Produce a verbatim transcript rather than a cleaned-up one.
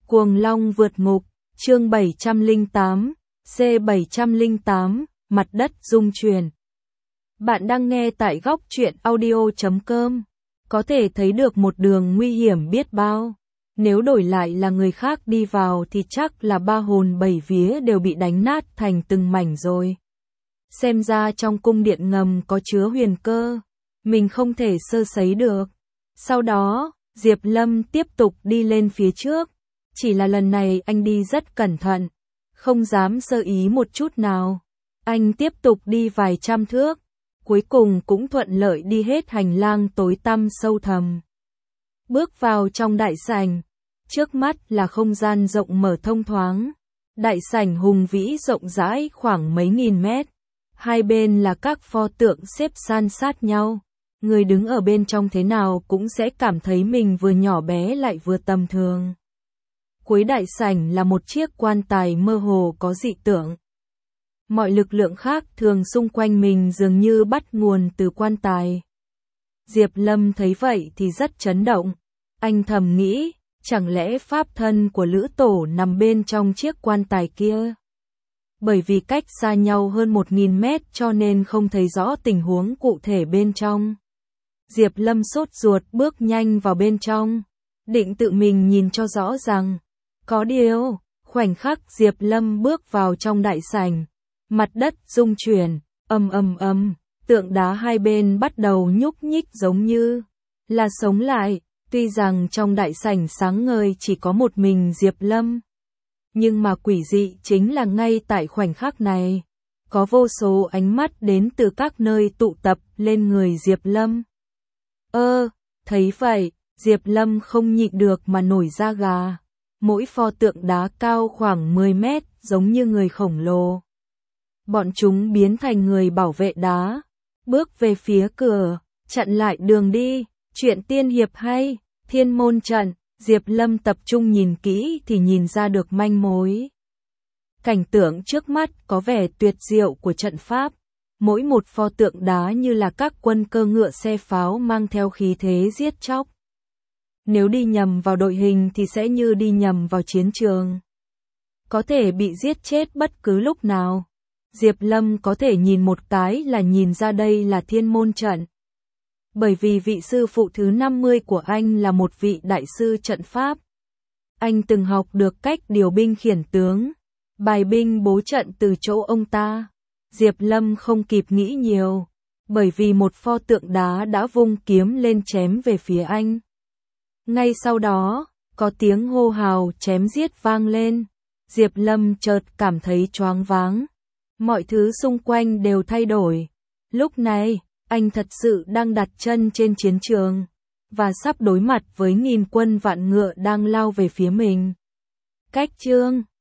Cuồng Long vượt ngục, chương bảy trăm lẻ tám, C bảy trăm lẻ tám, mặt đất rung chuyển. Bạn đang nghe tại góc truyện audio chấm com. Có thể thấy được một đường nguy hiểm biết bao. Nếu đổi lại là người khác đi vào thì chắc là ba hồn bảy vía đều bị đánh nát thành từng mảnh rồi. Xem ra trong cung điện ngầm có chứa huyền cơ, mình không thể sơ sẩy được. Sau đó, Diệp Lâm tiếp tục đi lên phía trước. Chỉ là lần này anh đi rất cẩn thận, không dám sơ ý một chút nào. Anh tiếp tục đi vài trăm thước, cuối cùng cũng thuận lợi đi hết hành lang tối tăm sâu thẳm. Bước vào trong đại sảnh, trước mắt là không gian rộng mở thông thoáng. Đại sảnh hùng vĩ rộng rãi khoảng mấy nghìn mét. Hai bên là các pho tượng xếp san sát nhau. Người đứng ở bên trong thế nào cũng sẽ cảm thấy mình vừa nhỏ bé lại vừa tầm thường. Cuối đại sảnh là một chiếc quan tài mơ hồ có dị tượng. Mọi lực lượng khác thường xung quanh mình dường như bắt nguồn từ quan tài. Diệp Lâm thấy vậy thì rất chấn động. Anh thầm nghĩ, chẳng lẽ pháp thân của Lữ Tổ nằm bên trong chiếc quan tài kia? Bởi vì cách xa nhau hơn một nghìn mét cho nên không thấy rõ tình huống cụ thể bên trong. Diệp Lâm sốt ruột bước nhanh vào bên trong, định tự mình nhìn cho rõ ràng. Có điều, khoảnh khắc Diệp Lâm bước vào trong đại sảnh, mặt đất rung chuyển, ầm ầm ầm, tượng đá hai bên bắt đầu nhúc nhích giống như là sống lại. Tuy rằng trong đại sảnh sáng ngời chỉ có một mình Diệp Lâm, nhưng mà quỷ dị chính là ngay tại khoảnh khắc này, có vô số ánh mắt đến từ các nơi tụ tập lên người Diệp Lâm. Ơ, thấy vậy, Diệp Lâm không nhịn được mà nổi da gà. Mỗi pho tượng đá cao khoảng mười mét, giống như người khổng lồ. Bọn chúng biến thành người bảo vệ đá, bước về phía cửa, chặn lại đường đi. Chuyện tiên hiệp hay, Thiên Môn Trận. Diệp Lâm tập trung nhìn kỹ thì nhìn ra được manh mối. Cảnh tượng trước mắt có vẻ tuyệt diệu của trận pháp. Mỗi một pho tượng đá như là các quân cơ ngựa xe pháo mang theo khí thế giết chóc. Nếu đi nhầm vào đội hình thì sẽ như đi nhầm vào chiến trường. Có thể bị giết chết bất cứ lúc nào. Diệp Lâm có thể nhìn một cái là nhìn ra đây là Thiên Môn Trận. Bởi vì vị sư phụ thứ năm mươi của anh là một vị đại sư trận pháp. Anh từng học được cách điều binh khiển tướng, bài binh bố trận từ chỗ ông ta. Diệp Lâm không kịp nghĩ nhiều, bởi vì một pho tượng đá đã vung kiếm lên chém về phía anh. Ngay sau đó, có tiếng hô hào chém giết vang lên. Diệp Lâm chợt cảm thấy choáng váng. Mọi thứ xung quanh đều thay đổi. Lúc này, anh thật sự đang đặt chân trên chiến trường, và sắp đối mặt với nghìn quân vạn ngựa đang lao về phía mình. Cách chương